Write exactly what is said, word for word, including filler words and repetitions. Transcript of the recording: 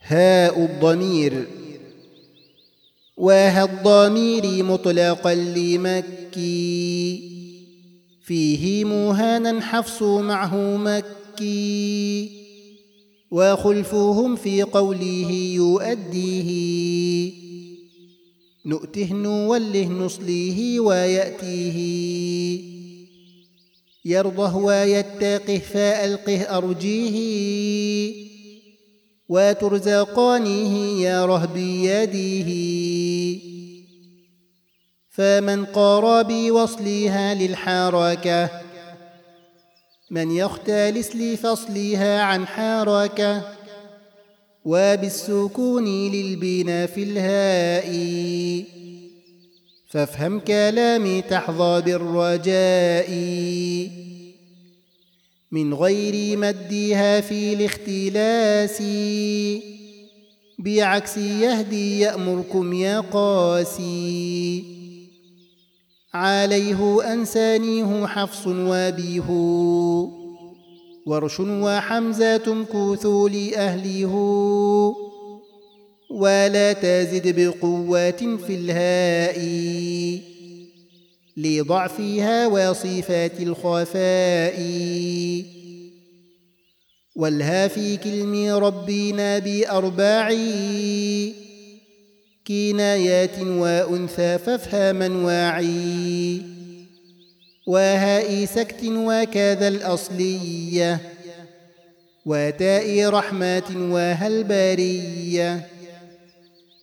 هاء الضمير. وها الضمير مطلقا لمكي، فيه مهانا حفص معه مكي، وخلفهم في قوله يؤديه، نؤته نوله نصليه ويأتيه، يرضه ويتقه فألقه أرجيه، وترزقانه يا رهب يديه، فمن قار بوصلها للحركة، من يختلس لفصلها عن حركة، وبالسكون للبناء في الهاء، فافهم كلامي تحظى بالرجاء، من غير مدها في الاختلاس، بعكس يهدي يأمركم يا قاسي، عليه أنسانيه حفص وبيه، ورش وحمزة كوثوا لأهله، ولا تزد بقوات في الهاء، لضعفها وصفات الخفاء، والها في كلم ربنا بأرباع، كنايات وأنثى فافهما واعي، وهاء سكت وكذا الأصلية، وتاء رحمة وهل برية،